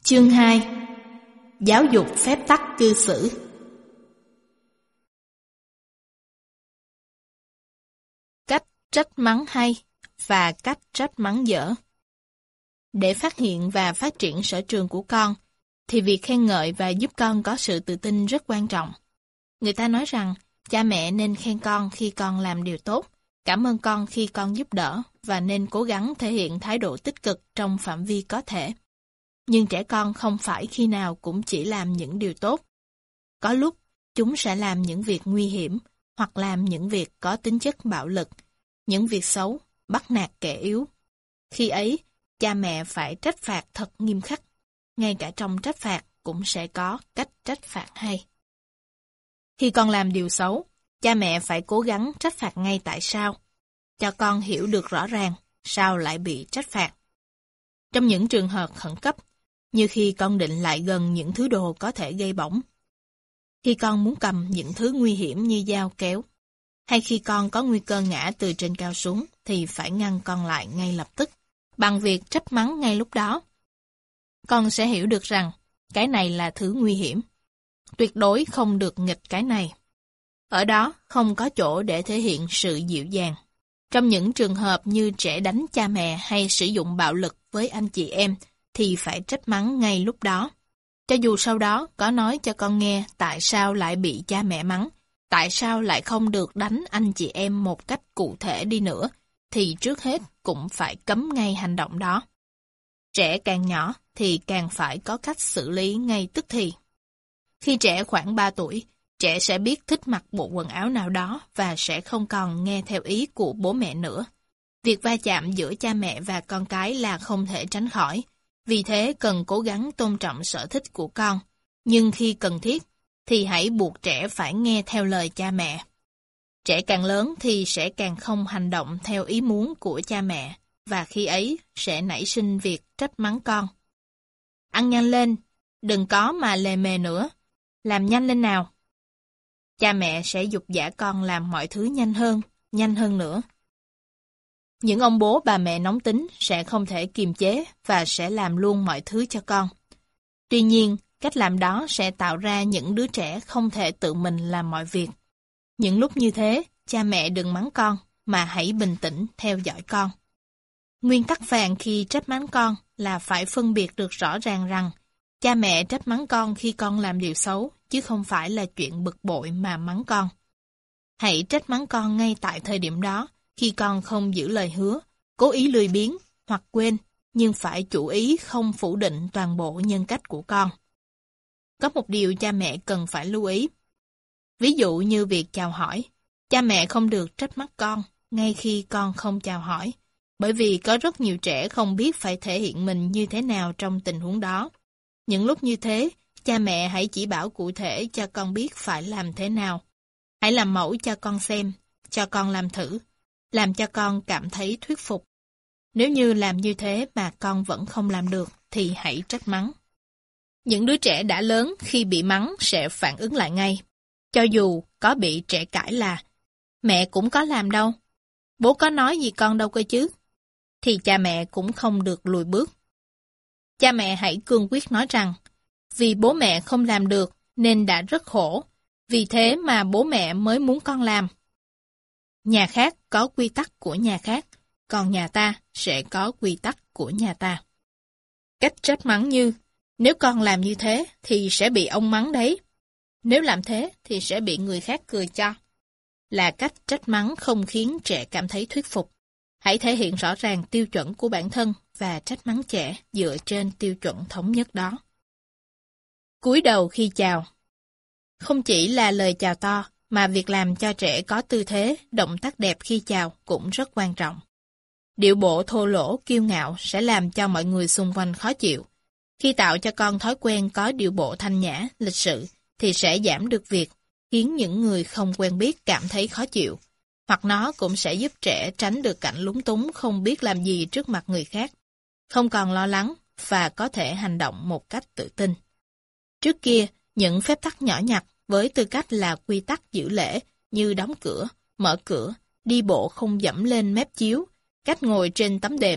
Chương 2. Giáo dục phép tắc cư xử. Cách trách mắng hay và cách trách mắng dở. Để phát hiện và phát triển sở trường của con, thì việc khen ngợi và giúp con có sự tự tin rất quan trọng. Người ta nói rằng, cha mẹ nên khen con khi con làm điều tốt, cảm ơn con khi con giúp đỡ và nên cố gắng thể hiện thái độ tích cực trong phạm vi có thể. Nhưng trẻ con không phải khi nào cũng chỉ làm những điều tốt. Có lúc, chúng sẽ làm những việc nguy hiểm, hoặc làm những việc có tính chất bạo lực, những việc xấu, bắt nạt kẻ yếu. Khi ấy, cha mẹ phải trách phạt thật nghiêm khắc. Ngay cả trong trách phạt cũng sẽ có cách trách phạt hay. Khi con làm điều xấu, cha mẹ phải cố gắng trách phạt ngay tại sao, cho con hiểu được rõ ràng sao lại bị trách phạt. Trong những trường hợp khẩn cấp, như khi con định lại gần những thứ đồ có thể gây bỏng, khi con muốn cầm những thứ nguy hiểm như dao kéo, hay khi con có nguy cơ ngã từ trên cao xuống, thì phải ngăn con lại ngay lập tức, bằng việc trách mắng ngay lúc đó. Con sẽ hiểu được rằng, cái này là thứ nguy hiểm. Tuyệt đối không được nghịch cái này. Ở đó không có chỗ để thể hiện sự dịu dàng. Trong những trường hợp như trẻ đánh cha mẹ hay sử dụng bạo lực với anh chị em, thì phải trách mắng ngay lúc đó. Cho dù sau đó có nói cho con nghe tại sao lại bị cha mẹ mắng, tại sao lại không được đánh anh chị em một cách cụ thể đi nữa, thì trước hết cũng phải cấm ngay hành động đó. Trẻ càng nhỏ thì càng phải có cách xử lý ngay tức thì. Khi trẻ khoảng 3 tuổi, trẻ sẽ biết thích mặc bộ quần áo nào đó và sẽ không còn nghe theo ý của bố mẹ nữa. Việc va chạm giữa cha mẹ và con cái là không thể tránh khỏi. Vì thế cần cố gắng tôn trọng sở thích của con, nhưng khi cần thiết, thì hãy buộc trẻ phải nghe theo lời cha mẹ. Trẻ càng lớn thì sẽ càng không hành động theo ý muốn của cha mẹ, và khi ấy sẽ nảy sinh việc trách mắng con. Ăn nhanh lên, đừng có mà lề mề nữa, làm nhanh lên nào. Cha mẹ sẽ giục giã con làm mọi thứ nhanh hơn nữa. Những ông bố bà mẹ nóng tính sẽ không thể kiềm chế và sẽ làm luôn mọi thứ cho con. Tuy nhiên, cách làm đó sẽ tạo ra những đứa trẻ không thể tự mình làm mọi việc. Những lúc như thế, cha mẹ đừng mắng con, mà hãy bình tĩnh theo dõi con. Nguyên tắc vàng khi trách mắng con là phải phân biệt được rõ ràng rằng cha mẹ trách mắng con khi con làm điều xấu, chứ không phải là chuyện bực bội mà mắng con. Hãy trách mắng con ngay tại thời điểm đó, khi con không giữ lời hứa, cố ý lười biếng hoặc quên, nhưng phải chủ ý không phủ định toàn bộ nhân cách của con. Có một điều cha mẹ cần phải lưu ý. Ví dụ như việc chào hỏi, cha mẹ không được trách mắng con ngay khi con không chào hỏi, bởi vì có rất nhiều trẻ không biết phải thể hiện mình như thế nào trong tình huống đó. Những lúc như thế, cha mẹ hãy chỉ bảo cụ thể cho con biết phải làm thế nào. Hãy làm mẫu cho con xem, cho con làm thử, làm cho con cảm thấy thuyết phục. Nếu như làm như thế mà con vẫn không làm được, thì hãy trách mắng. Những đứa trẻ đã lớn khi bị mắng sẽ phản ứng lại ngay. Cho dù có bị trẻ cãi là mẹ cũng có làm đâu, bố có nói gì con đâu cơ chứ, thì cha mẹ cũng không được lùi bước. Cha mẹ hãy cương quyết nói rằng, vì bố mẹ không làm được nên đã rất khổ, vì thế mà bố mẹ mới muốn con làm. Nhà khác có quy tắc của nhà khác, còn nhà ta sẽ có quy tắc của nhà ta. Cách trách mắng như, nếu con làm như thế thì sẽ bị ông mắng đấy, nếu làm thế thì sẽ bị người khác cười cho, là cách trách mắng không khiến trẻ cảm thấy thuyết phục. Hãy thể hiện rõ ràng tiêu chuẩn của bản thân và trách mắng trẻ dựa trên tiêu chuẩn thống nhất đó. Cúi đầu khi chào. Không chỉ là lời chào to, mà việc làm cho trẻ có tư thế, động tác đẹp khi chào cũng rất quan trọng. Điệu bộ thô lỗ, kiêu ngạo sẽ làm cho mọi người xung quanh khó chịu. Khi tạo cho con thói quen có điệu bộ thanh nhã, lịch sự, thì sẽ giảm được việc khiến những người không quen biết cảm thấy khó chịu. Hoặc nó cũng sẽ giúp trẻ tránh được cảnh lúng túng không biết làm gì trước mặt người khác, không còn lo lắng và có thể hành động một cách tự tin. Trước kia, những phép tắc nhỏ nhặt với tư cách là quy tắc giữ lễ như đóng cửa, mở cửa, đi bộ không dẫm lên mép chiếu, cách ngồi trên tấm đệm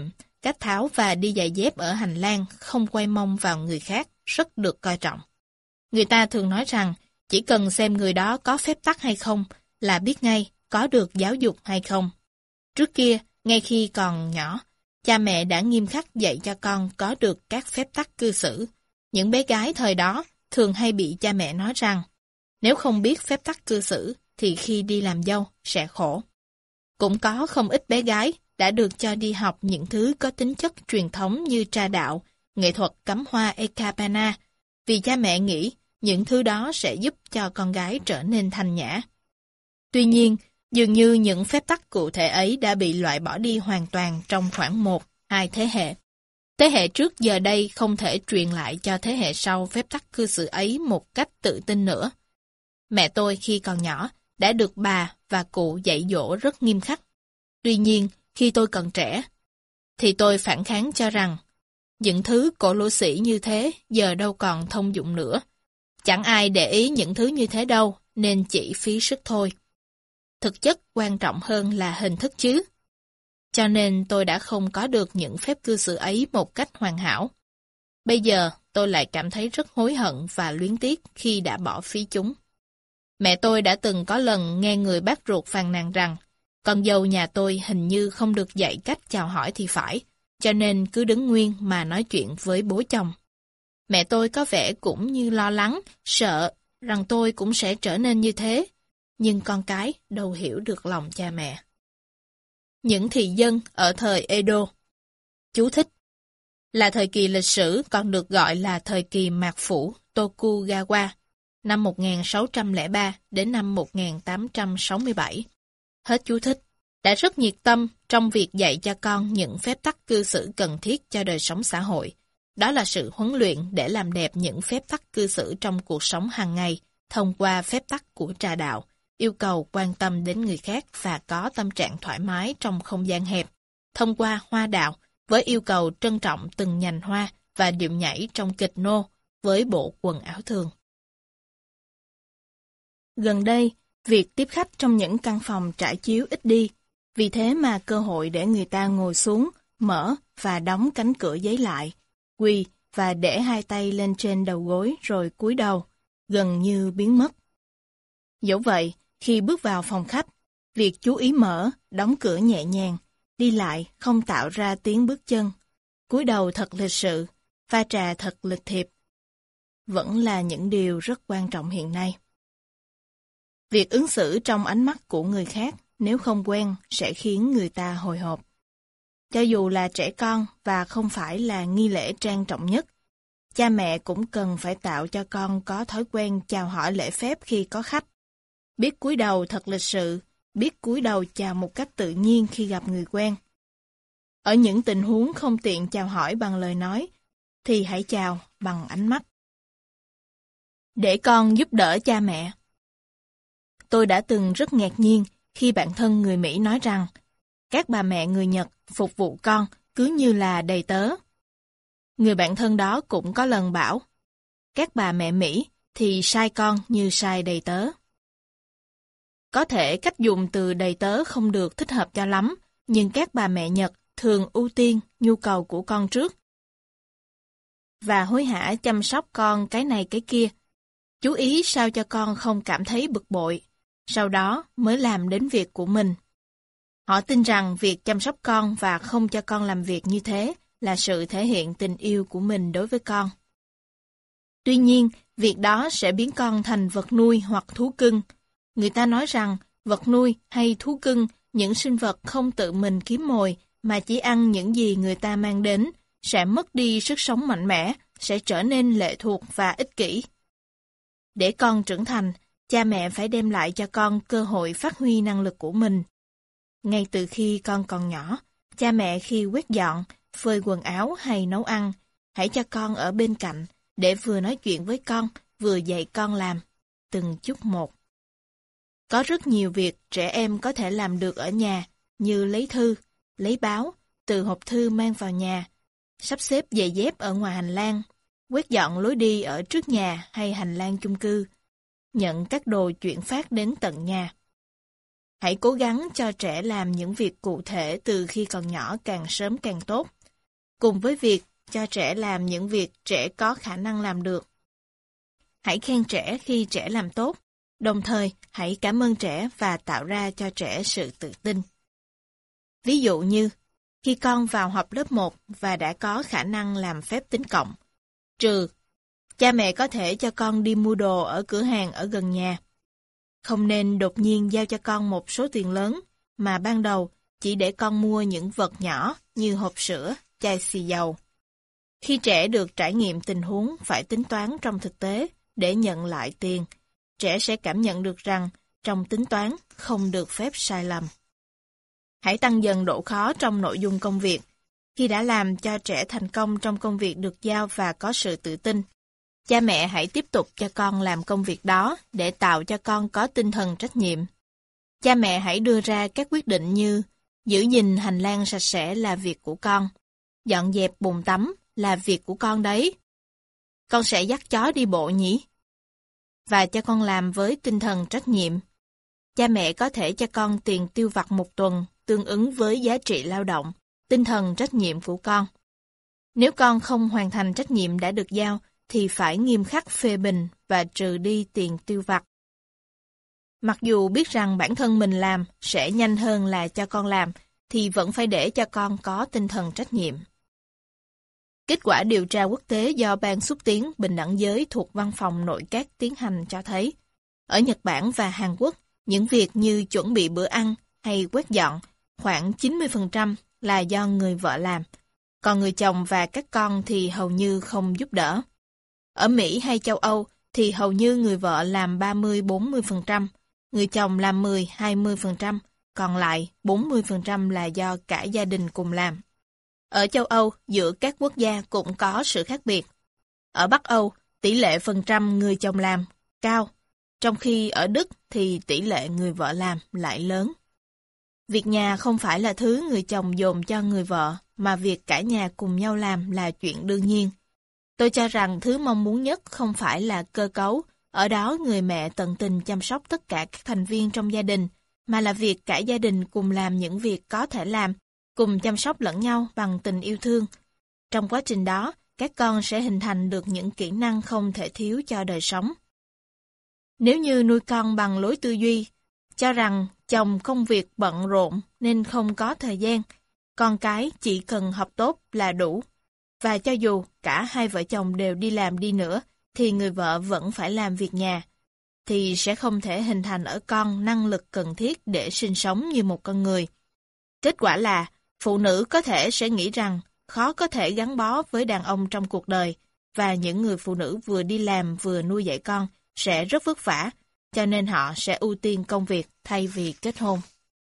cách tháo và đi giày dép ở hành lang, không quay mông vào người khác, rất được coi trọng. Người ta thường nói rằng, chỉ cần xem người đó có phép tắc hay không, là biết ngay có được giáo dục hay không. Trước kia, ngay khi còn nhỏ, cha mẹ đã nghiêm khắc dạy cho con có được các phép tắc cư xử. Những bé gái thời đó thường hay bị cha mẹ nói rằng, nếu không biết phép tắc cư xử, thì khi đi làm dâu sẽ khổ. Cũng có không ít bé gái đã được cho đi học những thứ có tính chất truyền thống như trà đạo, nghệ thuật cắm hoa Ekapana, vì cha mẹ nghĩ những thứ đó sẽ giúp cho con gái trở nên thanh nhã. Tuy nhiên, dường như những phép tắc cụ thể ấy đã bị loại bỏ đi hoàn toàn trong khoảng 1-2 thế hệ. Thế hệ trước giờ đây không thể truyền lại cho thế hệ sau phép tắc cư xử ấy một cách tự tin nữa. Mẹ tôi khi còn nhỏ đã được bà và cụ dạy dỗ rất nghiêm khắc. Tuy nhiên, khi tôi còn trẻ, thì tôi phản kháng cho rằng những thứ cổ lỗ sĩ như thế giờ đâu còn thông dụng nữa. Chẳng ai để ý những thứ như thế đâu, nên chỉ phí sức thôi. Thực chất quan trọng hơn là hình thức chứ. Cho nên tôi đã không có được những phép cư xử ấy một cách hoàn hảo. Bây giờ tôi lại cảm thấy rất hối hận và luyến tiếc khi đã bỏ phí chúng. Mẹ tôi đã từng có lần nghe người bác ruột phàn nàn rằng con dâu nhà tôi hình như không được dạy cách chào hỏi thì phải, cho nên cứ đứng nguyên mà nói chuyện với bố chồng. Mẹ tôi có vẻ cũng như lo lắng, sợ rằng tôi cũng sẽ trở nên như thế, nhưng con cái đâu hiểu được lòng cha mẹ. Những thị dân ở thời Edo. Chú thích: là thời kỳ lịch sử còn được gọi là thời kỳ mạt phủ Tokugawa, năm 1603 đến năm 1867. Hết chú thích. Đã rất nhiệt tâm trong việc dạy cho con những phép tắc cư xử cần thiết cho đời sống xã hội. Đó là sự huấn luyện để làm đẹp những phép tắc cư xử trong cuộc sống hàng ngày thông qua phép tắc của trà đạo, yêu cầu quan tâm đến người khác và có tâm trạng thoải mái trong không gian hẹp, thông qua hoa đạo với yêu cầu trân trọng từng nhành hoa và điệu nhảy trong kịch nô với bộ quần áo thường. Gần đây, việc tiếp khách trong những căn phòng trải chiếu ít đi, vì thế mà cơ hội để người ta ngồi xuống, mở và đóng cánh cửa giấy lại, quỳ và để hai tay lên trên đầu gối rồi cúi đầu, gần như biến mất. Dẫu vậy, khi bước vào phòng khách, việc chú ý mở, đóng cửa nhẹ nhàng, đi lại không tạo ra tiếng bước chân, cúi đầu thật lịch sự, pha trà thật lịch thiệp, vẫn là những điều rất quan trọng hiện nay. Việc ứng xử trong ánh mắt của người khác nếu không quen sẽ khiến người ta hồi hộp. Cho dù là trẻ con và không phải là nghi lễ trang trọng nhất, cha mẹ cũng cần phải tạo cho con có thói quen chào hỏi lễ phép khi có khách. Biết cúi đầu thật lịch sự, biết cúi đầu chào một cách tự nhiên khi gặp người quen. Ở những tình huống không tiện chào hỏi bằng lời nói, thì hãy chào bằng ánh mắt. Để con giúp đỡ cha mẹ. Tôi đã từng rất ngạc nhiên khi bạn thân người Mỹ nói rằng các bà mẹ người Nhật phục vụ con cứ như là đầy tớ. Người bạn thân đó cũng có lần bảo, các bà mẹ Mỹ thì sai con như sai đầy tớ. Có thể cách dùng từ đầy tớ không được thích hợp cho lắm, nhưng các bà mẹ Nhật thường ưu tiên nhu cầu của con trước và hối hả chăm sóc con cái này cái kia. Chú ý sao cho con không cảm thấy bực bội, sau đó mới làm đến việc của mình. Họ tin rằng việc chăm sóc con và không cho con làm việc như thế là sự thể hiện tình yêu của mình đối với con. Tuy nhiên, việc đó sẽ biến con thành vật nuôi hoặc thú cưng. Người ta nói rằng vật nuôi hay thú cưng, những sinh vật không tự mình kiếm mồi mà chỉ ăn những gì người ta mang đến, sẽ mất đi sức sống mạnh mẽ, sẽ trở nên lệ thuộc và ích kỷ. Để con trưởng thành, cha mẹ phải đem lại cho con cơ hội phát huy năng lực của mình. Ngay từ khi con còn nhỏ, cha mẹ khi quét dọn, phơi quần áo hay nấu ăn, hãy cho con ở bên cạnh để vừa nói chuyện với con, vừa dạy con làm, từng chút một. Có rất nhiều việc trẻ em có thể làm được ở nhà, như lấy thư, lấy báo, từ hộp thư mang vào nhà, sắp xếp giày dép ở ngoài hành lang, quét dọn lối đi ở trước nhà hay hành lang chung cư, nhận các đồ chuyển phát đến tận nhà. Hãy cố gắng cho trẻ làm những việc cụ thể từ khi còn nhỏ càng sớm càng tốt. cùng với việc cho trẻ làm những việc trẻ có khả năng làm được. Hãy khen trẻ khi trẻ làm tốt, đồng thời hãy cảm ơn trẻ và tạo ra cho trẻ sự tự tin. Ví dụ như, khi con vào học lớp 1 và đã có khả năng làm phép tính cộng, trừ, cha mẹ có thể cho con đi mua đồ ở cửa hàng ở gần nhà. Không nên đột nhiên giao cho con một số tiền lớn, mà ban đầu chỉ để con mua những vật nhỏ như hộp sữa, chai xì dầu. Khi trẻ được trải nghiệm tình huống phải tính toán trong thực tế để nhận lại tiền, trẻ sẽ cảm nhận được rằng trong tính toán không được phép sai lầm. Hãy tăng dần độ khó trong nội dung công việc. Khi đã làm cho trẻ thành công trong công việc được giao và có sự tự tin, cha mẹ hãy tiếp tục cho con làm công việc đó để tạo cho con có tinh thần trách nhiệm. Cha mẹ hãy đưa ra các quyết định như giữ gìn hành lang sạch sẽ là việc của con, dọn dẹp bồn tắm là việc của con đấy. Con sẽ dắt chó đi bộ nhỉ? Và cho con làm với tinh thần trách nhiệm. Cha mẹ có thể cho con tiền tiêu vặt một tuần tương ứng với giá trị lao động, tinh thần trách nhiệm của con. Nếu con không hoàn thành trách nhiệm đã được giao, thì phải nghiêm khắc phê bình và trừ đi tiền tiêu vặt. Mặc dù biết rằng bản thân mình làm sẽ nhanh hơn là cho con làm, thì vẫn phải để cho con có tinh thần trách nhiệm. Kết quả điều tra quốc tế do Ban xúc tiến bình đẳng giới thuộc Văn phòng Nội các tiến hành cho thấy, ở Nhật Bản và Hàn Quốc, những việc như chuẩn bị bữa ăn hay quét dọn, khoảng 90% là do người vợ làm, còn người chồng và các con thì hầu như không giúp đỡ. Ở Mỹ hay châu Âu thì hầu như người vợ làm 30-40%, người chồng làm 10-20%, còn lại 40% là do cả gia đình cùng làm. Ở châu Âu, giữa các quốc gia cũng có sự khác biệt. Ở Bắc Âu, tỷ lệ phần trăm người chồng làm cao, trong khi ở Đức thì tỷ lệ người vợ làm lại lớn. Việc nhà không phải là thứ người chồng dồn cho người vợ, mà việc cả nhà cùng nhau làm là chuyện đương nhiên. Tôi cho rằng thứ mong muốn nhất không phải là cơ cấu, ở đó người mẹ tận tình chăm sóc tất cả các thành viên trong gia đình, mà là việc cả gia đình cùng làm những việc có thể làm, cùng chăm sóc lẫn nhau bằng tình yêu thương. Trong quá trình đó, các con sẽ hình thành được những kỹ năng không thể thiếu cho đời sống. Nếu như nuôi con bằng lối tư duy, cho rằng chồng công việc bận rộn nên không có thời gian, con cái chỉ cần học tốt là đủ, và cho dù cả hai vợ chồng đều đi làm đi nữa, thì người vợ vẫn phải làm việc nhà, thì sẽ không thể hình thành ở con năng lực cần thiết để sinh sống như một con người. Kết quả là, phụ nữ có thể sẽ nghĩ rằng khó có thể gắn bó với đàn ông trong cuộc đời, và những người phụ nữ vừa đi làm vừa nuôi dạy con sẽ rất vất vả, cho nên họ sẽ ưu tiên công việc thay vì kết hôn.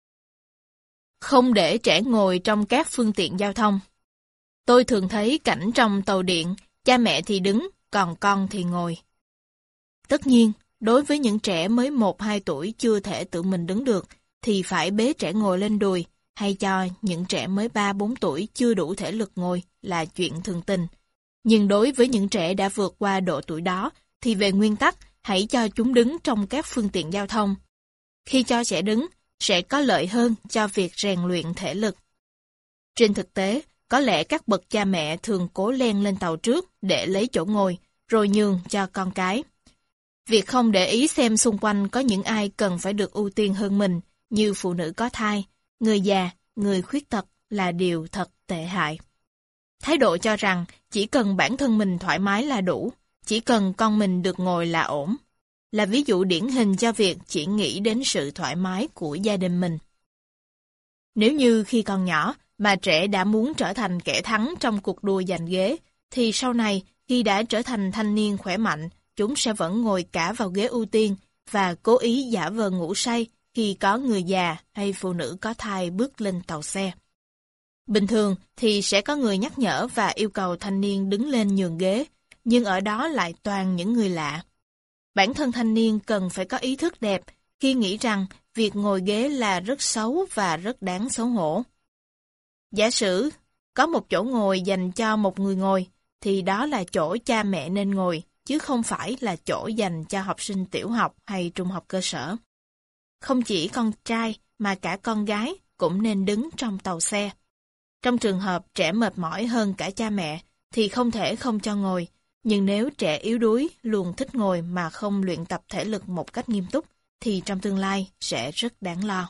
Không để trẻ ngồi trong các phương tiện giao thông. Tôi thường thấy cảnh trong tàu điện, cha mẹ thì đứng, còn con thì ngồi. Tất nhiên, đối với những trẻ mới 1-2 tuổi chưa thể tự mình đứng được, thì phải bế trẻ ngồi lên đùi, hay cho những trẻ mới 3-4 tuổi chưa đủ thể lực ngồi là chuyện thường tình. Nhưng đối với những trẻ đã vượt qua độ tuổi đó, thì về nguyên tắc, hãy cho chúng đứng trong các phương tiện giao thông. Khi cho trẻ đứng, sẽ có lợi hơn cho việc rèn luyện thể lực. Trên thực tế, có lẽ các bậc cha mẹ thường cố len lên tàu trước để lấy chỗ ngồi, rồi nhường cho con cái. Việc không để ý xem xung quanh có những ai cần phải được ưu tiên hơn mình, như phụ nữ có thai, người già, người khuyết tật là điều thật tệ hại. Thái độ cho rằng chỉ cần bản thân mình thoải mái là đủ, chỉ cần con mình được ngồi là ổn, là ví dụ điển hình cho việc chỉ nghĩ đến sự thoải mái của gia đình mình. Nếu như khi còn nhỏ mà trẻ đã muốn trở thành kẻ thắng trong cuộc đua giành ghế, thì sau này khi đã trở thành thanh niên khỏe mạnh, chúng sẽ vẫn ngồi cả vào ghế ưu tiên và cố ý giả vờ ngủ say khi có người già hay phụ nữ có thai bước lên tàu xe. Bình thường thì sẽ có người nhắc nhở và yêu cầu thanh niên đứng lên nhường ghế, nhưng ở đó lại toàn những người lạ. Bản thân thanh niên cần phải có ý thức đẹp khi nghĩ rằng việc ngồi ghế là rất xấu và rất đáng xấu hổ. Giả sử có một chỗ ngồi dành cho một người ngồi, thì đó là chỗ cha mẹ nên ngồi, chứ không phải là chỗ dành cho học sinh tiểu học hay trung học cơ sở. Không chỉ con trai mà cả con gái cũng nên đứng trong tàu xe. Trong trường hợp trẻ mệt mỏi hơn cả cha mẹ thì không thể không cho ngồi, nhưng nếu trẻ yếu đuối luôn thích ngồi mà không luyện tập thể lực một cách nghiêm túc thì trong tương lai sẽ rất đáng lo.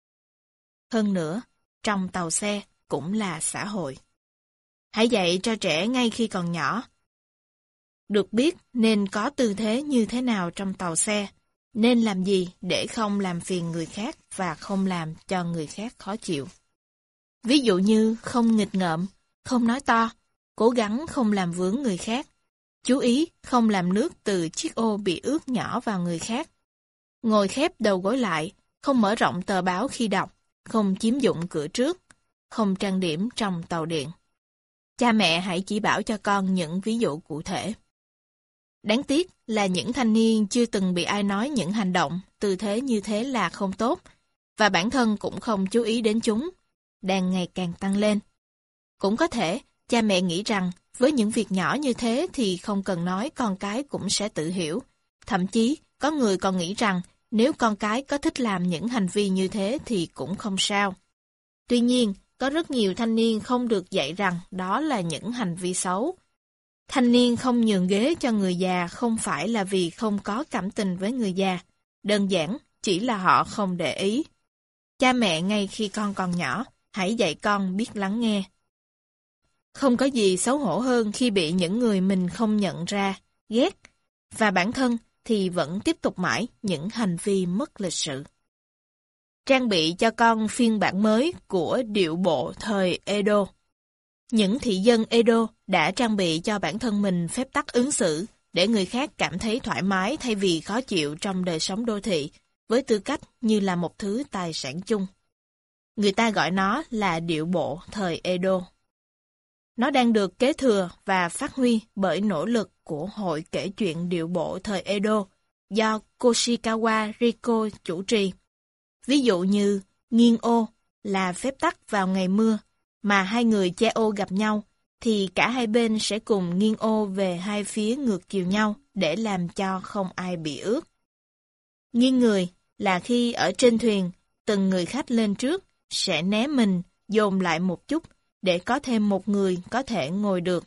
Hơn nữa, trong tàu xe cũng là xã hội. Hãy dạy cho trẻ ngay khi còn nhỏ. Được biết nên có tư thế như thế nào trong tàu xe, nên làm gì để không làm phiền người khác và không làm cho người khác khó chịu. Ví dụ như không nghịch ngợm, không nói to, cố gắng không làm vướng người khác, chú ý không làm nước từ chiếc ô bị ướt nhỏ vào người khác. Ngồi khép đầu gối lại, không mở rộng tờ báo khi đọc, không chiếm dụng cửa trước, không trang điểm trong tàu điện. Cha mẹ hãy chỉ bảo cho con những ví dụ cụ thể. Đáng tiếc là những thanh niên chưa từng bị ai nói những hành động, tư thế như thế là không tốt, và bản thân cũng không chú ý đến chúng, đang ngày càng tăng lên. Cũng có thể, cha mẹ nghĩ rằng với những việc nhỏ như thế thì không cần nói con cái cũng sẽ tự hiểu. Thậm chí, có người còn nghĩ rằng nếu con cái có thích làm những hành vi như thế thì cũng không sao. Tuy nhiên, có rất nhiều thanh niên không được dạy rằng đó là những hành vi xấu. Thanh niên không nhường ghế cho người già không phải là vì không có cảm tình với người già, đơn giản chỉ là họ không để ý. Cha mẹ ngay khi con còn nhỏ, hãy dạy con biết lắng nghe. Không có gì xấu hổ hơn khi bị những người mình không nhận ra, ghét, và bản thân thì vẫn tiếp tục mãi những hành vi mất lịch sự. Trang bị cho con phiên bản mới của điệu bộ thời Edo. Những thị dân Edo đã trang bị cho bản thân mình phép tắc ứng xử để người khác cảm thấy thoải mái thay vì khó chịu trong đời sống đô thị, với tư cách như là một thứ tài sản chung. Người ta gọi nó là điệu bộ thời Edo. Nó đang được kế thừa và phát huy bởi nỗ lực của Hội kể chuyện điệu bộ thời Edo do Koshikawa Riko chủ trì. Ví dụ như nghiêng ô là phép tắc vào ngày mưa, mà hai người che ô gặp nhau, thì cả hai bên sẽ cùng nghiêng ô về hai phía ngược chiều nhau để làm cho không ai bị ướt. Nghiêng người là khi ở trên thuyền, từng người khách lên trước sẽ né mình, dồn lại một chút để có thêm một người có thể ngồi được.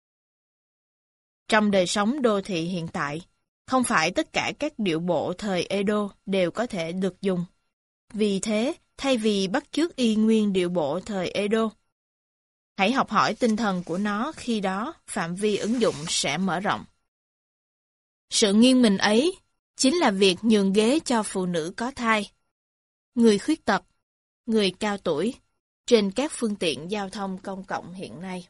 Trong đời sống đô thị hiện tại, không phải tất cả các điệu bộ thời Edo đều có thể được dùng. Vì thế, thay vì bắt chước y nguyên điệu bộ thời Edo, hãy học hỏi tinh thần của nó, khi đó phạm vi ứng dụng sẽ mở rộng. Sự nghiêng mình ấy chính là việc nhường ghế cho phụ nữ có thai, người khuyết tật, người cao tuổi trên các phương tiện giao thông công cộng hiện nay.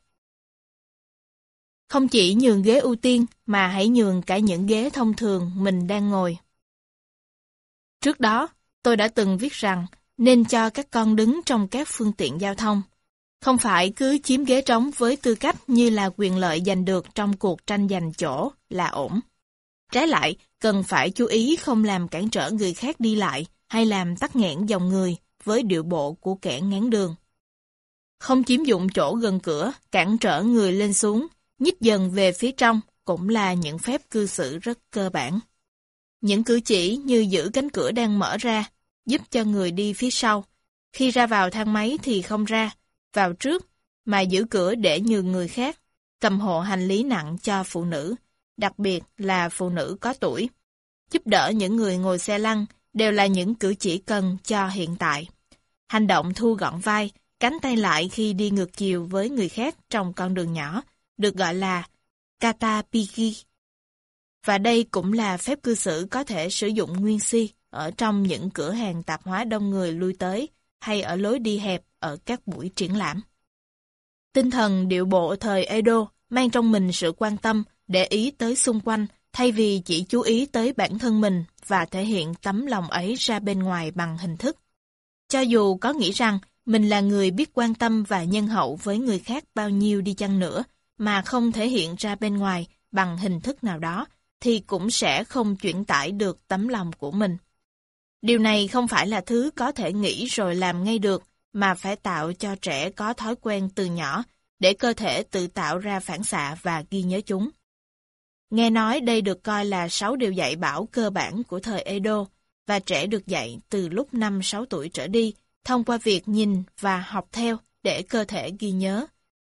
Không chỉ nhường ghế ưu tiên mà hãy nhường cả những ghế thông thường mình đang ngồi. Trước đó, tôi đã từng viết rằng nên cho các con đứng trong các phương tiện giao thông. Không phải cứ chiếm ghế trống với tư cách như là quyền lợi giành được trong cuộc tranh giành chỗ là ổn. Trái lại, cần phải chú ý không làm cản trở người khác đi lại hay làm tắc nghẽn dòng người với điệu bộ của kẻ ngáng đường. Không chiếm dụng chỗ gần cửa, cản trở người lên xuống, nhích dần về phía trong cũng là những phép cư xử rất cơ bản. Những cử chỉ như giữ cánh cửa đang mở ra, giúp cho người đi phía sau. Khi ra vào thang máy thì không ra, vào trước, mà giữ cửa để nhường người khác, cầm hộ hành lý nặng cho phụ nữ, đặc biệt là phụ nữ có tuổi. Giúp đỡ những người ngồi xe lăn đều là những cử chỉ cần cho hiện tại. Hành động thu gọn vai, cánh tay lại khi đi ngược chiều với người khác trong con đường nhỏ, được gọi là katapiki. Và đây cũng là phép cư xử có thể sử dụng nguyên si ở trong những cửa hàng tạp hóa đông người lui tới, hay ở lối đi hẹp ở các buổi triển lãm. Tinh thần điệu bộ thời Edo mang trong mình sự quan tâm, để ý tới xung quanh, thay vì chỉ chú ý tới bản thân mình và thể hiện tấm lòng ấy ra bên ngoài bằng hình thức. Cho dù có nghĩ rằng mình là người biết quan tâm và nhân hậu với người khác bao nhiêu đi chăng nữa, mà không thể hiện ra bên ngoài bằng hình thức nào đó, thì cũng sẽ không chuyển tải được tấm lòng của mình. Điều này không phải là thứ có thể nghĩ rồi làm ngay được, mà phải tạo cho trẻ có thói quen từ nhỏ, để cơ thể tự tạo ra phản xạ và ghi nhớ chúng. Nghe nói đây được coi là 6 điều dạy bảo cơ bản của thời Edo, và trẻ được dạy từ lúc 5-6 tuổi trở đi, thông qua việc nhìn và học theo để cơ thể ghi nhớ.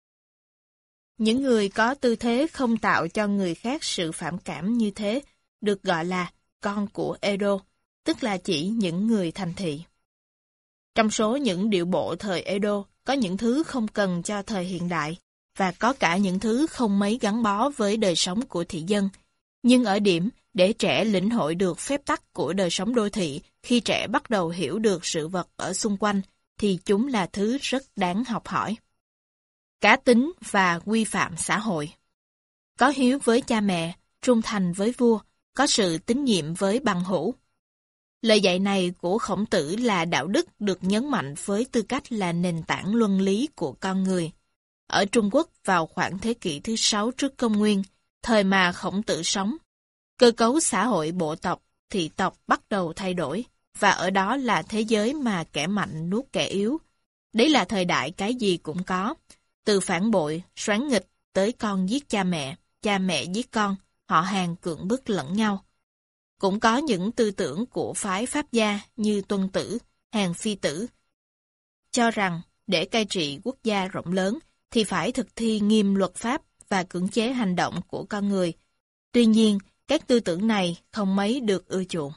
Những người có tư thế không tạo cho người khác sự phản cảm như thế được gọi là con của Edo, tức là chỉ những người thành thị. Trong số những điệu bộ thời Edo, có những thứ không cần cho thời hiện đại, và có cả những thứ không mấy gắn bó với đời sống của thị dân. Nhưng ở điểm, để trẻ lĩnh hội được phép tắc của đời sống đô thị, khi trẻ bắt đầu hiểu được sự vật ở xung quanh, thì chúng là thứ rất đáng học hỏi. Cá tính và quy phạm xã hội. Có hiếu với cha mẹ, trung thành với vua, có sự tín nhiệm với bằng hữu. Lời dạy này của Khổng Tử là đạo đức được nhấn mạnh với tư cách là nền tảng luân lý của con người. Ở Trung Quốc vào khoảng thế kỷ thứ 6 trước công nguyên, thời mà Khổng Tử sống, cơ cấu xã hội bộ tộc, thị tộc bắt đầu thay đổi, và ở đó là thế giới mà kẻ mạnh nuốt kẻ yếu. Đấy là thời đại cái gì cũng có, từ phản bội, soán nghịch tới con giết cha mẹ giết con, họ hàng cưỡng bức lẫn nhau. Cũng có những tư tưởng của phái Pháp gia như Tuân Tử, Hàn Phi Tử, cho rằng để cai trị quốc gia rộng lớn thì phải thực thi nghiêm luật pháp và cưỡng chế hành động của con người. Tuy nhiên, các tư tưởng này không mấy được ưa chuộng.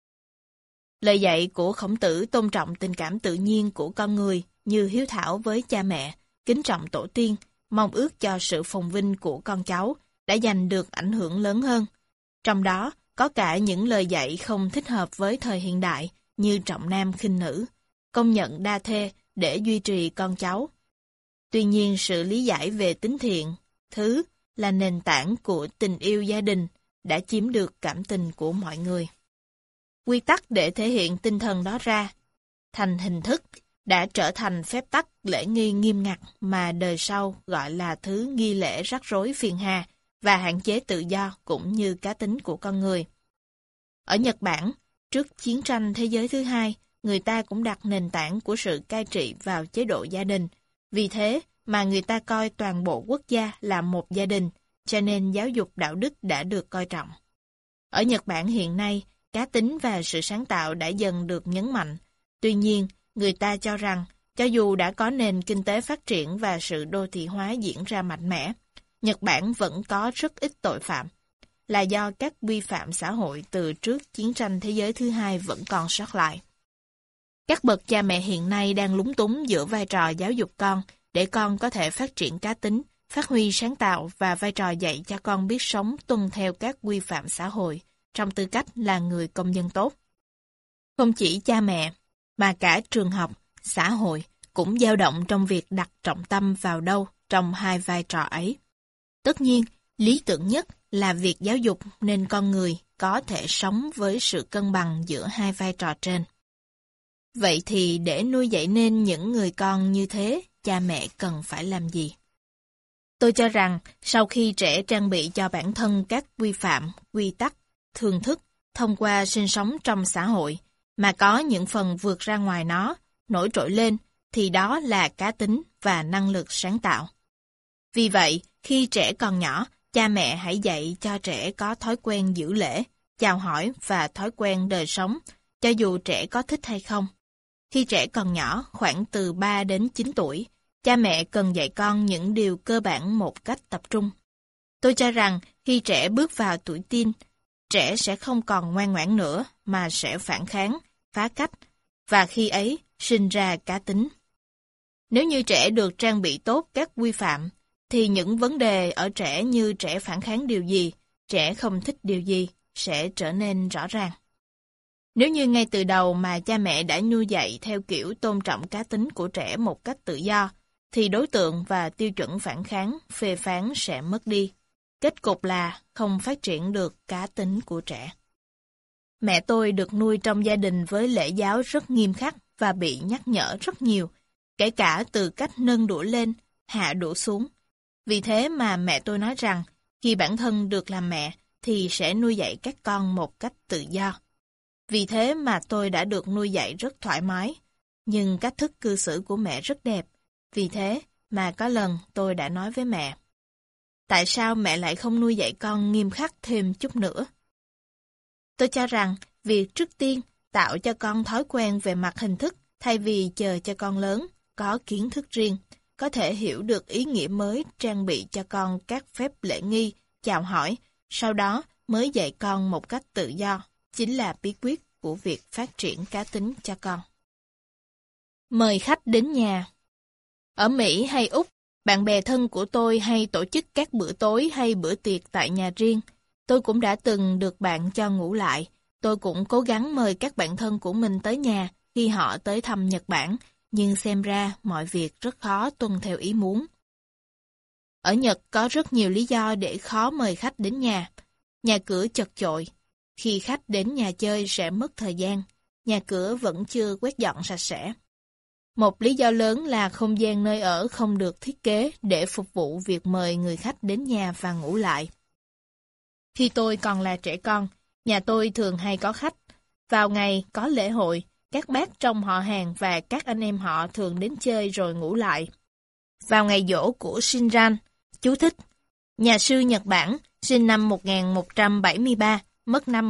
Lời dạy của Khổng Tử tôn trọng tình cảm tự nhiên của con người như hiếu thảo với cha mẹ, kính trọng tổ tiên, mong ước cho sự phồn vinh của con cháu đã giành được ảnh hưởng lớn hơn. Trong đó, có cả những lời dạy không thích hợp với thời hiện đại như trọng nam khinh nữ, công nhận đa thê để duy trì con cháu. Tuy nhiên sự lý giải về tính thiện, thứ là nền tảng của tình yêu gia đình đã chiếm được cảm tình của mọi người. Quy tắc để thể hiện tinh thần đó ra, thành hình thức, đã trở thành phép tắc lễ nghi nghiêm ngặt mà đời sau gọi là thứ nghi lễ rắc rối phiền hà và hạn chế tự do cũng như cá tính của con người. Ở Nhật Bản, trước chiến tranh thế giới thứ hai, người ta cũng đặt nền tảng của sự cai trị vào chế độ gia đình. Vì thế mà người ta coi toàn bộ quốc gia là một gia đình, cho nên giáo dục đạo đức đã được coi trọng. Ở Nhật Bản hiện nay, cá tính và sự sáng tạo đã dần được nhấn mạnh. Tuy nhiên, người ta cho rằng, cho dù đã có nền kinh tế phát triển và sự đô thị hóa diễn ra mạnh mẽ, Nhật Bản vẫn có rất ít tội phạm, là do các vi phạm xã hội từ trước chiến tranh thế giới thứ hai vẫn còn sót lại. Các bậc cha mẹ hiện nay đang lúng túng giữa vai trò giáo dục con để con có thể phát triển cá tính, phát huy sáng tạo và vai trò dạy cho con biết sống tuân theo các quy phạm xã hội trong tư cách là người công dân tốt. Không chỉ cha mẹ, mà cả trường học, xã hội cũng dao động trong việc đặt trọng tâm vào đâu trong hai vai trò ấy. Tất nhiên, lý tưởng nhất là việc giáo dục nên con người có thể sống với sự cân bằng giữa hai vai trò trên. Vậy thì để nuôi dạy nên những người con như thế, cha mẹ cần phải làm gì? Tôi cho rằng sau khi trẻ trang bị cho bản thân các quy phạm, quy tắc, thường thức thông qua sinh sống trong xã hội, mà có những phần vượt ra ngoài nó, nổi trội lên, thì đó là cá tính và năng lực sáng tạo. Vì vậy, khi trẻ còn nhỏ, cha mẹ hãy dạy cho trẻ có thói quen giữ lễ, chào hỏi và thói quen đời sống, cho dù trẻ có thích hay không. Khi trẻ còn nhỏ, khoảng từ 3 đến 9 tuổi, cha mẹ cần dạy con những điều cơ bản một cách tập trung. Tôi cho rằng khi trẻ bước vào tuổi teen, trẻ sẽ không còn ngoan ngoãn nữa mà sẽ phản kháng, phá cách, và khi ấy sinh ra cá tính. Nếu như trẻ được trang bị tốt các quy phạm, thì những vấn đề ở trẻ như trẻ phản kháng điều gì, trẻ không thích điều gì, sẽ trở nên rõ ràng. Nếu như ngay từ đầu mà cha mẹ đã nuôi dạy theo kiểu tôn trọng cá tính của trẻ một cách tự do, thì đối tượng và tiêu chuẩn phản kháng, phê phán sẽ mất đi. Kết cục là không phát triển được cá tính của trẻ. Mẹ tôi được nuôi trong gia đình với lễ giáo rất nghiêm khắc và bị nhắc nhở rất nhiều, kể cả từ cách nâng đũa lên, hạ đũa xuống. Vì thế mà mẹ tôi nói rằng, khi bản thân được làm mẹ, thì sẽ nuôi dạy các con một cách tự do. Vì thế mà tôi đã được nuôi dạy rất thoải mái, nhưng cách thức cư xử của mẹ rất đẹp. Vì thế mà có lần tôi đã nói với mẹ, tại sao mẹ lại không nuôi dạy con nghiêm khắc thêm chút nữa? Tôi cho rằng, việc trước tiên tạo cho con thói quen về mặt hình thức thay vì chờ cho con lớn, có kiến thức riêng, có thể hiểu được ý nghĩa mới, trang bị cho con các phép lễ nghi, chào hỏi, sau đó mới dạy con một cách tự do, chính là bí quyết của việc phát triển cá tính cho con. Mời khách đến nhà. Ở Mỹ hay Úc, bạn bè thân của tôi hay tổ chức các bữa tối hay bữa tiệc tại nhà riêng. Tôi cũng đã từng được bạn cho ngủ lại. Tôi cũng cố gắng mời các bạn thân của mình tới nhà khi họ tới thăm Nhật Bản, nhưng xem ra mọi việc rất khó tuân theo ý muốn. Ở Nhật có rất nhiều lý do để khó mời khách đến nhà. Nhà cửa chật chội. Khi khách đến nhà chơi sẽ mất thời gian. Nhà cửa vẫn chưa quét dọn sạch sẽ. Một lý do lớn là không gian nơi ở không được thiết kế để phục vụ việc mời người khách đến nhà và ngủ lại. Khi tôi còn là trẻ con, nhà tôi thường hay có khách. Vào ngày có lễ hội, các bác trong họ hàng và các anh em họ thường đến chơi rồi ngủ lại. Vào ngày giỗ của Shinran, chú thích, nhà sư Nhật Bản, sinh năm 1173, mất năm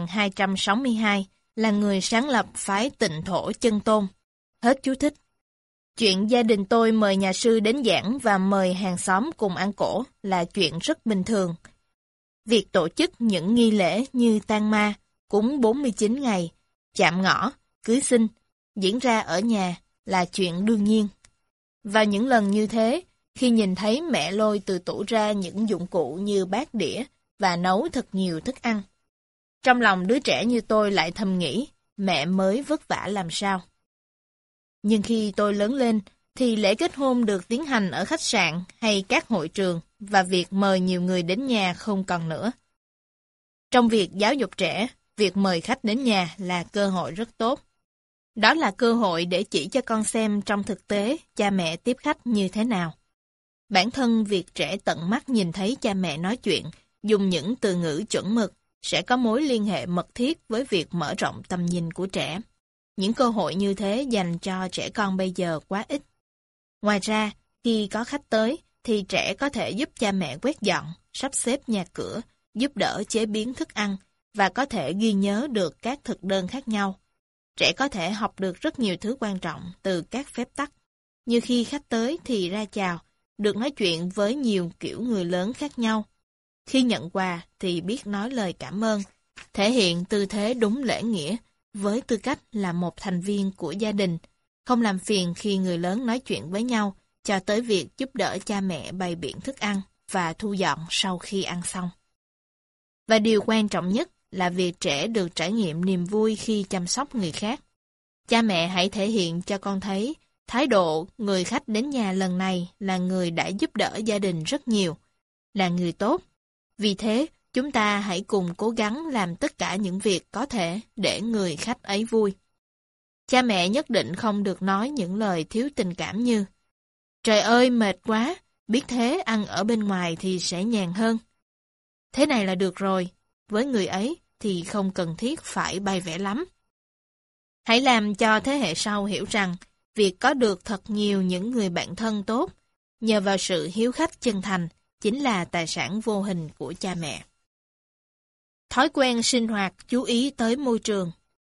1262, là người sáng lập phái Tịnh Thổ Chân Tôn. Hết chú thích. Chuyện gia đình tôi mời nhà sư đến giảng và mời hàng xóm cùng ăn cỗ là chuyện rất bình thường. Việc tổ chức những nghi lễ như tang ma, cúng 49 ngày, chạm ngõ, cưới xin, diễn ra ở nhà là chuyện đương nhiên. Vào những lần như thế, khi nhìn thấy mẹ lôi từ tủ ra những dụng cụ như bát đĩa và nấu thật nhiều thức ăn, trong lòng đứa trẻ như tôi lại thầm nghĩ, mẹ mới vất vả làm sao. Nhưng khi tôi lớn lên, thì lễ kết hôn được tiến hành ở khách sạn hay các hội trường, và việc mời nhiều người đến nhà không còn nữa. Trong việc giáo dục trẻ, việc mời khách đến nhà là cơ hội rất tốt. Đó là cơ hội để chỉ cho con xem trong thực tế cha mẹ tiếp khách như thế nào. Bản thân việc trẻ tận mắt nhìn thấy cha mẹ nói chuyện, dùng những từ ngữ chuẩn mực, sẽ có mối liên hệ mật thiết với việc mở rộng tầm nhìn của trẻ. Những cơ hội như thế dành cho trẻ con bây giờ quá ít. Ngoài ra, khi có khách tới, thì trẻ có thể giúp cha mẹ quét dọn, sắp xếp nhà cửa, giúp đỡ chế biến thức ăn, và có thể ghi nhớ được các thực đơn khác nhau. Trẻ có thể học được rất nhiều thứ quan trọng từ các phép tắc, như khi khách tới thì ra chào, được nói chuyện với nhiều kiểu người lớn khác nhau. Khi nhận quà thì biết nói lời cảm ơn, thể hiện tư thế đúng lễ nghĩa, với tư cách là một thành viên của gia đình, không làm phiền khi người lớn nói chuyện với nhau, cho tới việc giúp đỡ cha mẹ bày biện thức ăn và thu dọn sau khi ăn xong. Và điều quan trọng nhất là việc trẻ được trải nghiệm niềm vui khi chăm sóc người khác. Cha mẹ hãy thể hiện cho con thấy thái độ người khách đến nhà lần này là người đã giúp đỡ gia đình rất nhiều, là người tốt. Vì thế, chúng ta hãy cùng cố gắng làm tất cả những việc có thể để người khách ấy vui. Cha mẹ nhất định không được nói những lời thiếu tình cảm như "Trời ơi, mệt quá, biết thế ăn ở bên ngoài thì sẽ nhàn hơn." Thế này là được rồi, với người ấy thì không cần thiết phải bày vẽ lắm. Hãy làm cho thế hệ sau hiểu rằng việc có được thật nhiều những người bạn thân tốt, nhờ vào sự hiếu khách chân thành, chính là tài sản vô hình của cha mẹ. Thói quen sinh hoạt chú ý tới môi trường.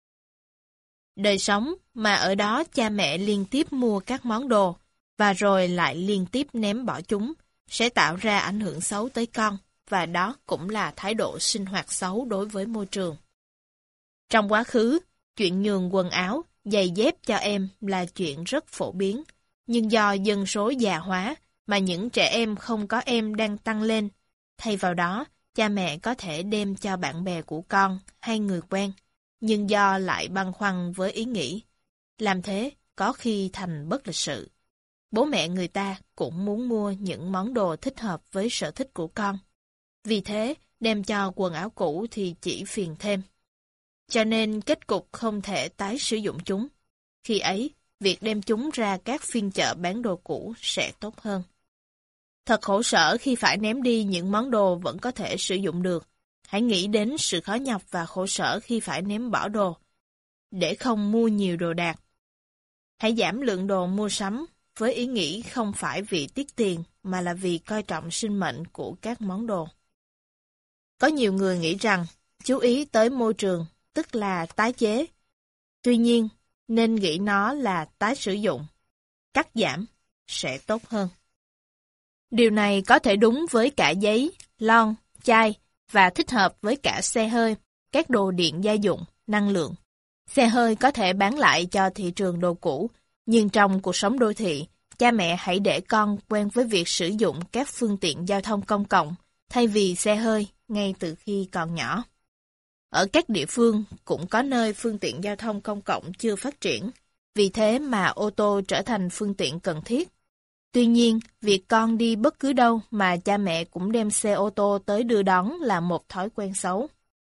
Đời sống mà ở đó cha mẹ liên tiếp mua các món đồ và rồi lại liên tiếp ném bỏ chúng sẽ tạo ra ảnh hưởng xấu tới con, và đó cũng là thái độ sinh hoạt xấu đối với môi trường. Trong quá khứ, chuyện nhường quần áo, giày dép cho em là chuyện rất phổ biến, nhưng do dân số già hóa mà những trẻ em không có em đang tăng lên. Thay vào đó, cha mẹ có thể đem cho bạn bè của con hay người quen, nhưng do lại băn khoăn với ý nghĩ. Làm thế có khi thành bất lịch sự. Bố mẹ người ta cũng muốn mua những món đồ thích hợp với sở thích của con. Vì thế, đem cho quần áo cũ thì chỉ phiền thêm. Cho nên kết cục không thể tái sử dụng chúng. Khi ấy, việc đem chúng ra các phiên chợ bán đồ cũ sẽ tốt hơn. Thật khổ sở khi phải ném đi những món đồ vẫn có thể sử dụng được. Hãy nghĩ đến sự khó nhọc và khổ sở khi phải ném bỏ đồ, để không mua nhiều đồ đạc. Hãy giảm lượng đồ mua sắm với ý nghĩ không phải vì tiếc tiền mà là vì coi trọng sinh mệnh của các món đồ. Có nhiều người nghĩ rằng chú ý tới môi trường tức là tái chế. Tuy nhiên, nên nghĩ nó là tái sử dụng. cắt giảm sẽ tốt hơn. Điều này có thể đúng với cả giấy, lon, chai và thích hợp với cả xe hơi, các đồ điện gia dụng, năng lượng. Xe hơi có thể bán lại cho thị trường đồ cũ, nhưng trong cuộc sống đô thị, cha mẹ hãy để con quen với việc sử dụng các phương tiện giao thông công cộng thay vì xe hơi ngay từ khi còn nhỏ. Ở các địa phương cũng có nơi phương tiện giao thông công cộng chưa phát triển, vì thế mà ô tô trở thành phương tiện cần thiết. Tuy nhiên, việc con đi bất cứ đâu mà cha mẹ cũng đem xe ô tô tới đưa đón là một thói quen xấu.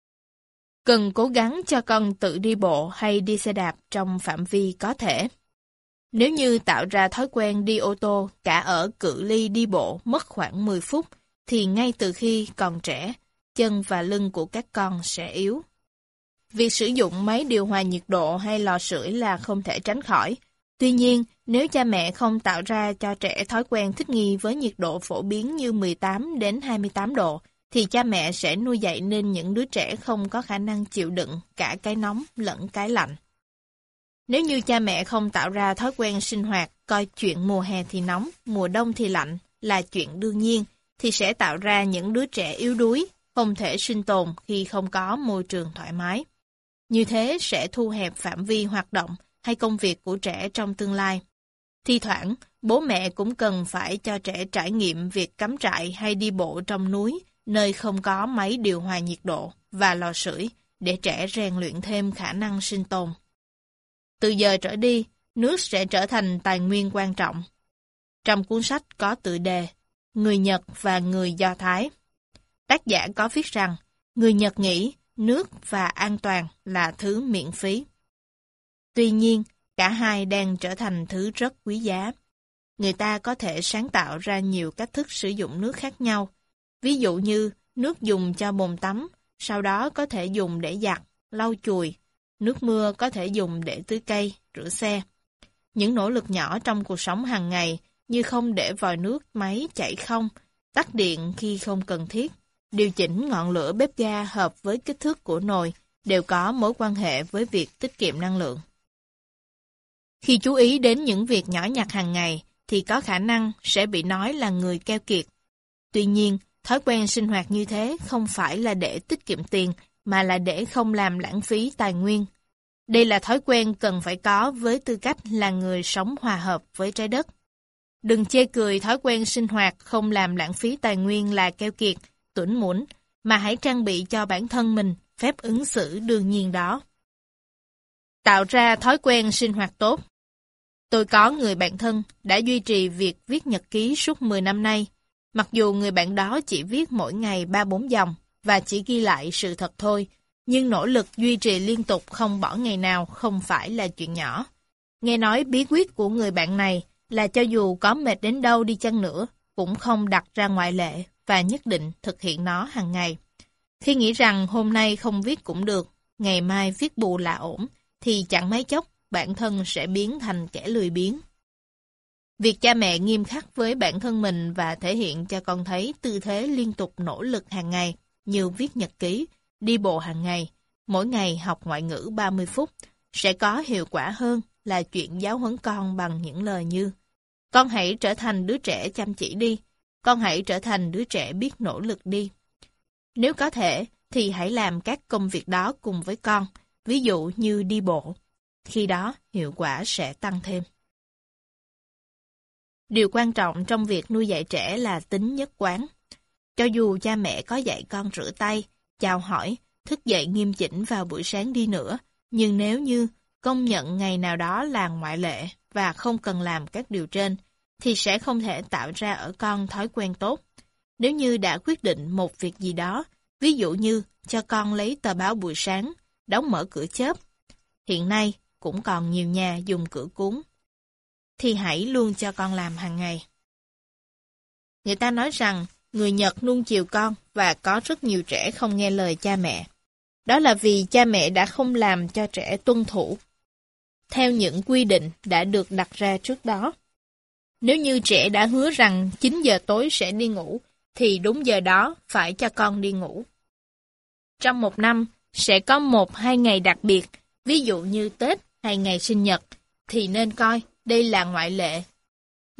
Cần cố gắng cho con tự đi bộ hay đi xe đạp trong phạm vi có thể. Nếu như tạo ra thói quen đi ô tô cả ở cự ly đi bộ mất khoảng 10 phút, thì ngay từ khi còn trẻ, chân và lưng của các con sẽ yếu. Việc sử dụng máy điều hòa nhiệt độ hay lò sưởi là không thể tránh khỏi. Tuy nhiên, nếu cha mẹ không tạo ra cho trẻ thói quen thích nghi với nhiệt độ phổ biến như 18 đến 28 độ, thì cha mẹ sẽ nuôi dạy nên những đứa trẻ không có khả năng chịu đựng cả cái nóng lẫn cái lạnh. Nếu như cha mẹ không tạo ra thói quen sinh hoạt, coi chuyện mùa hè thì nóng, mùa đông thì lạnh là chuyện đương nhiên, thì sẽ tạo ra những đứa trẻ yếu đuối, không thể sinh tồn khi không có môi trường thoải mái. Như thế sẽ thu hẹp phạm vi hoạt động hay công việc của trẻ trong tương lai. Thi thoảng, bố mẹ cũng cần phải cho trẻ trải nghiệm việc cắm trại hay đi bộ trong núi, nơi không có máy điều hòa nhiệt độ và lò sưởi, để trẻ rèn luyện thêm khả năng sinh tồn. Từ giờ trở đi, nước sẽ trở thành tài nguyên quan trọng. Trong cuốn sách có tựa đề Người Nhật và Người Do Thái, tác giả có viết rằng người Nhật nghĩ nước và an toàn là thứ miễn phí. Tuy nhiên, cả hai đang trở thành thứ rất quý giá. Người ta có thể sáng tạo ra nhiều cách thức sử dụng nước khác nhau. Ví dụ như nước dùng cho bồn tắm, sau đó có thể dùng để giặt, lau chùi. Nước mưa có thể dùng để tưới cây, rửa xe. Những nỗ lực nhỏ trong cuộc sống hàng ngày như không để vòi nước máy chạy không, tắt điện khi không cần thiết, điều chỉnh ngọn lửa bếp ga hợp với kích thước của nồi đều có mối quan hệ với việc tiết kiệm năng lượng. Khi chú ý đến những việc nhỏ nhặt hàng ngày thì có khả năng sẽ bị nói là người keo kiệt. Tuy nhiên, thói quen sinh hoạt như thế không phải là để tiết kiệm tiền mà là để không làm lãng phí tài nguyên. Đây là thói quen cần phải có với tư cách là người sống hòa hợp với trái đất. Đừng chê cười thói quen sinh hoạt không làm lãng phí tài nguyên là keo kiệt, tủn mủn, mà hãy trang bị cho bản thân mình phép ứng xử đương nhiên đó. Tạo ra thói quen sinh hoạt tốt. Tôi có người bạn thân đã duy trì việc viết nhật ký suốt 10 năm nay. Mặc dù người bạn đó chỉ viết mỗi ngày 3-4 dòng và chỉ ghi lại sự thật thôi, nhưng nỗ lực duy trì liên tục không bỏ ngày nào không phải là chuyện nhỏ. Nghe nói bí quyết của người bạn này là cho dù có mệt đến đâu đi chăng nữa, cũng không đặt ra ngoại lệ và nhất định thực hiện nó hàng ngày. Khi nghĩ rằng hôm nay không viết cũng được, ngày mai viết bù là ổn, thì chẳng mấy chốc bản thân sẽ biến thành kẻ lười biếng. Việc cha mẹ nghiêm khắc với bản thân mình và thể hiện cho con thấy tư thế liên tục nỗ lực hàng ngày như viết nhật ký, đi bộ hàng ngày, mỗi ngày học ngoại ngữ 30 phút, sẽ có hiệu quả hơn là chuyện giáo huấn con bằng những lời như: con hãy trở thành đứa trẻ chăm chỉ đi, con hãy trở thành đứa trẻ biết nỗ lực đi. Nếu có thể, thì hãy làm các công việc đó cùng với con, ví dụ như đi bộ. Khi đó, hiệu quả sẽ tăng thêm. Điều quan trọng trong việc nuôi dạy trẻ là tính nhất quán. Cho dù cha mẹ có dạy con rửa tay, chào hỏi, thức dậy nghiêm chỉnh vào buổi sáng đi nữa, nhưng nếu như công nhận ngày nào đó là ngoại lệ và không cần làm các điều trên, thì sẽ không thể tạo ra ở con thói quen tốt. Nếu như đã quyết định một việc gì đó, ví dụ như cho con lấy tờ báo buổi sáng, đóng mở cửa chớp, hiện nay cũng còn nhiều nhà dùng cửa cuốn, thì hãy luôn cho con làm hàng ngày. Người ta nói rằng người Nhật nuông chiều con và có rất nhiều trẻ không nghe lời cha mẹ. Đó là vì cha mẹ đã không làm cho trẻ tuân thủ theo những quy định đã được đặt ra trước đó. Nếu như trẻ đã hứa rằng 9 giờ tối sẽ đi ngủ, thì đúng giờ đó phải cho con đi ngủ. Trong một năm, sẽ có 1-2 ngày đặc biệt, ví dụ như Tết hay ngày sinh nhật, thì nên coi đây là ngoại lệ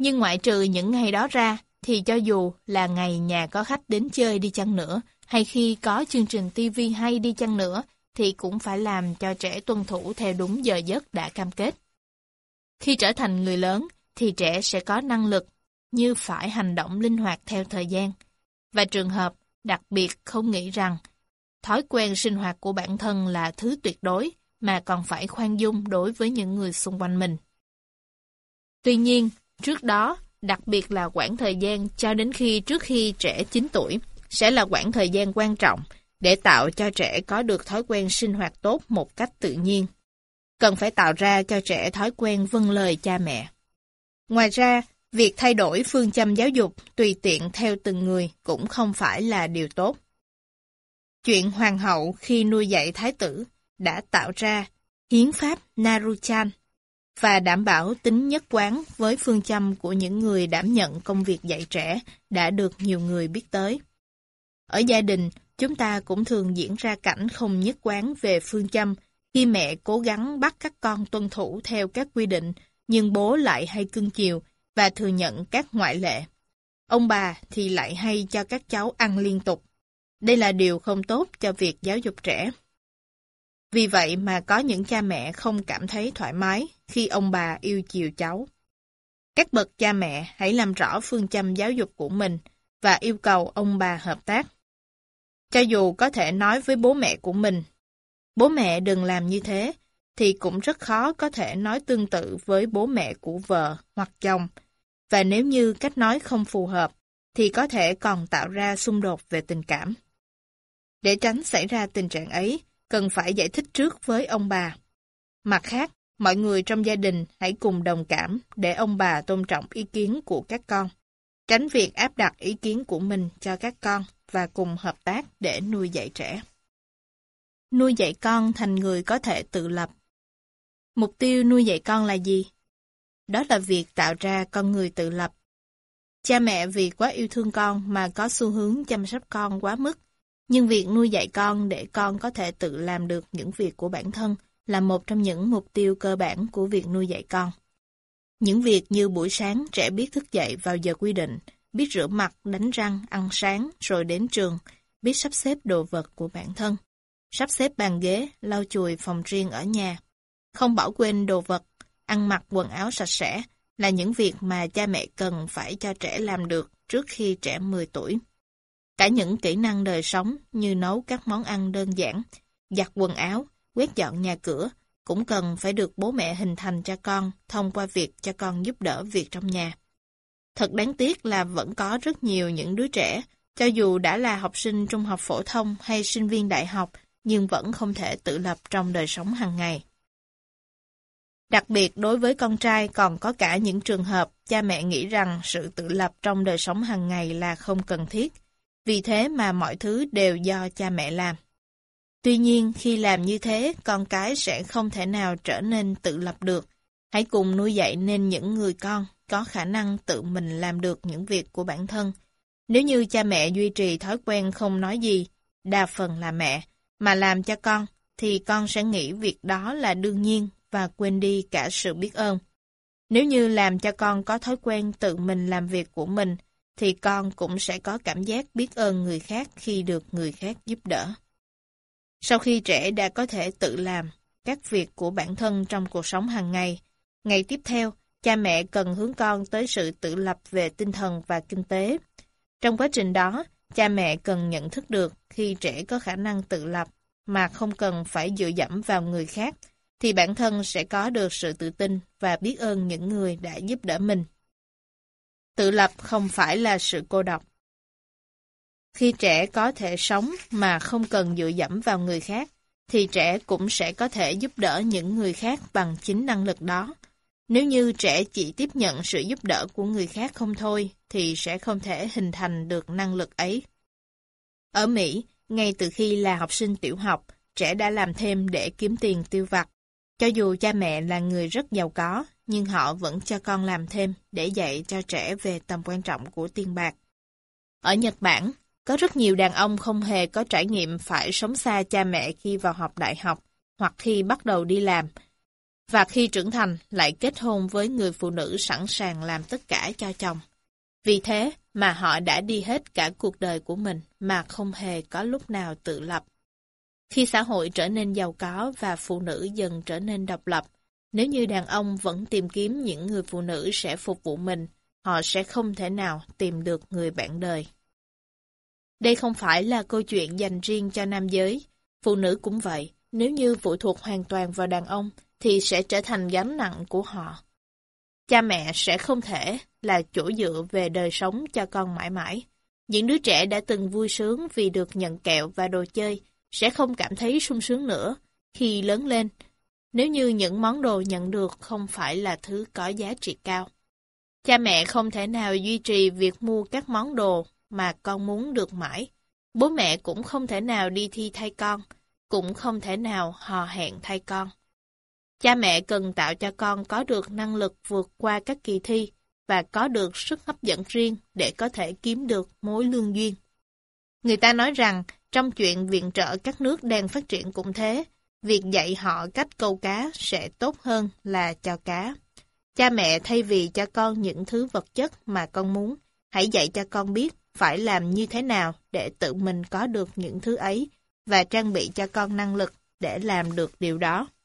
Nhưng ngoại trừ những ngày đó ra, thì cho dù là ngày nhà có khách đến chơi đi chăng nữa, hay khi có chương trình TV hay đi chăng nữa, thì cũng phải làm cho trẻ tuân thủ theo đúng giờ giấc đã cam kết. Khi trở thành người lớn, thì trẻ sẽ có năng lực như phải hành động linh hoạt theo thời gian. Và trường hợp đặc biệt không nghĩ rằng thói quen sinh hoạt của bản thân là thứ tuyệt đối, mà còn phải khoan dung đối với những người xung quanh mình. Tuy nhiên, trước đó, đặc biệt là quãng thời gian cho đến trước khi trẻ 9 tuổi, sẽ là quãng thời gian quan trọng để tạo cho trẻ có được thói quen sinh hoạt tốt một cách tự nhiên. Cần phải tạo ra cho trẻ thói quen vâng lời cha mẹ. Ngoài ra, việc thay đổi phương châm giáo dục tùy tiện theo từng người cũng không phải là điều tốt. Chuyện hoàng hậu khi nuôi dạy thái tử đã tạo ra hiến pháp Naruchan và đảm bảo tính nhất quán với phương châm của những người đảm nhận công việc dạy trẻ đã được nhiều người biết tới. Ở gia đình, chúng ta cũng thường diễn ra cảnh không nhất quán về phương châm khi mẹ cố gắng bắt các con tuân thủ theo các quy định, nhưng bố lại hay cưng chiều và thừa nhận các ngoại lệ. Ông bà thì lại hay cho các cháu ăn liên tục. Đây là điều không tốt cho việc giáo dục trẻ. Vì vậy mà có những cha mẹ không cảm thấy thoải mái khi ông bà yêu chiều cháu. Các bậc cha mẹ hãy làm rõ phương châm giáo dục của mình và yêu cầu ông bà hợp tác. Cho dù có thể nói với bố mẹ của mình, bố mẹ đừng làm như thế, thì cũng rất khó có thể nói tương tự với bố mẹ của vợ hoặc chồng. Và nếu như cách nói không phù hợp, thì có thể còn tạo ra xung đột về tình cảm. Để tránh xảy ra tình trạng ấy, cần phải giải thích trước với ông bà. Mặt khác, mọi người trong gia đình hãy cùng đồng cảm để ông bà tôn trọng ý kiến của các con, tránh việc áp đặt ý kiến của mình cho các con và cùng hợp tác để nuôi dạy trẻ. Nuôi dạy con thành người có thể tự lập. Mục tiêu nuôi dạy con là gì? Đó là việc tạo ra con người tự lập. Cha mẹ vì quá yêu thương con mà có xu hướng chăm sóc con quá mức, nhưng việc nuôi dạy con để con có thể tự làm được những việc của bản thân là một trong những mục tiêu cơ bản của việc nuôi dạy con. Những việc như buổi sáng trẻ biết thức dậy vào giờ quy định, biết rửa mặt, đánh răng, ăn sáng rồi đến trường, biết sắp xếp đồ vật của bản thân, sắp xếp bàn ghế, lau chùi phòng riêng ở nhà, không bỏ quên đồ vật, ăn mặc quần áo sạch sẽ là những việc mà cha mẹ cần phải cho trẻ làm được trước khi trẻ 10 tuổi. Cả những kỹ năng đời sống như nấu các món ăn đơn giản, giặt quần áo, quét dọn nhà cửa cũng cần phải được bố mẹ hình thành cho con thông qua việc cho con giúp đỡ việc trong nhà. Thật đáng tiếc là vẫn có rất nhiều những đứa trẻ, cho dù đã là học sinh trung học phổ thông hay sinh viên đại học, nhưng vẫn không thể tự lập trong đời sống hàng ngày. Đặc biệt đối với con trai còn có cả những trường hợp cha mẹ nghĩ rằng sự tự lập trong đời sống hàng ngày là không cần thiết, vì thế mà mọi thứ đều do cha mẹ làm. Tuy nhiên, khi làm như thế, con cái sẽ không thể nào trở nên tự lập được. Hãy cùng nuôi dạy nên những người con có khả năng tự mình làm được những việc của bản thân. Nếu như cha mẹ duy trì thói quen không nói gì, đa phần là mẹ, mà làm cho con, thì con sẽ nghĩ việc đó là đương nhiên và quên đi cả sự biết ơn. Nếu như làm cho con có thói quen tự mình làm việc của mình, thì con cũng sẽ có cảm giác biết ơn người khác khi được người khác giúp đỡ. Sau khi trẻ đã có thể tự làm các việc của bản thân trong cuộc sống hàng ngày, ngày tiếp theo, cha mẹ cần hướng con tới sự tự lập về tinh thần và kinh tế. Trong quá trình đó, cha mẹ cần nhận thức được khi trẻ có khả năng tự lập mà không cần phải dựa dẫm vào người khác, thì bản thân sẽ có được sự tự tin và biết ơn những người đã giúp đỡ mình. Tự lập không phải là sự cô độc. Khi trẻ có thể sống mà không cần dựa dẫm vào người khác, thì trẻ cũng sẽ có thể giúp đỡ những người khác bằng chính năng lực đó. Nếu như trẻ chỉ tiếp nhận sự giúp đỡ của người khác không thôi, thì sẽ không thể hình thành được năng lực ấy. Ở Mỹ, ngay từ khi là học sinh tiểu học, trẻ đã làm thêm để kiếm tiền tiêu vặt. Cho dù cha mẹ là người rất giàu có, nhưng họ vẫn cho con làm thêm để dạy cho trẻ về tầm quan trọng của tiền bạc. Ở Nhật Bản, có rất nhiều đàn ông không hề có trải nghiệm phải sống xa cha mẹ khi vào học đại học hoặc khi bắt đầu đi làm. và khi trưởng thành lại kết hôn với người phụ nữ sẵn sàng làm tất cả cho chồng. Vì thế mà họ đã đi hết cả cuộc đời của mình mà không hề có lúc nào tự lập. Khi xã hội trở nên giàu có và phụ nữ dần trở nên độc lập, nếu như đàn ông vẫn tìm kiếm những người phụ nữ sẽ phục vụ mình, họ sẽ không thể nào tìm được người bạn đời. Đây không phải là câu chuyện dành riêng cho nam giới, phụ nữ cũng vậy, nếu như phụ thuộc hoàn toàn vào đàn ông thì sẽ trở thành gánh nặng của họ. Cha mẹ sẽ không thể là chỗ dựa về đời sống cho con mãi mãi. Những đứa trẻ đã từng vui sướng vì được nhận kẹo và đồ chơi sẽ không cảm thấy sung sướng nữa khi lớn lên, nếu như những món đồ nhận được không phải là thứ có giá trị cao. Cha mẹ không thể nào duy trì việc mua các món đồ mà con muốn được mãi. Bố mẹ cũng không thể nào đi thi thay con, cũng không thể nào hò hẹn thay con. Cha mẹ cần tạo cho con có được năng lực vượt qua các kỳ thi và có được sức hấp dẫn riêng để có thể kiếm được mối lương duyên. Người ta nói rằng trong chuyện viện trợ các nước đang phát triển cũng thế, việc dạy họ cách câu cá sẽ tốt hơn là cho cá. Cha mẹ thay vì cho con những thứ vật chất mà con muốn, hãy dạy cho con biết phải làm như thế nào để tự mình có được những thứ ấy và trang bị cho con năng lực để làm được điều đó.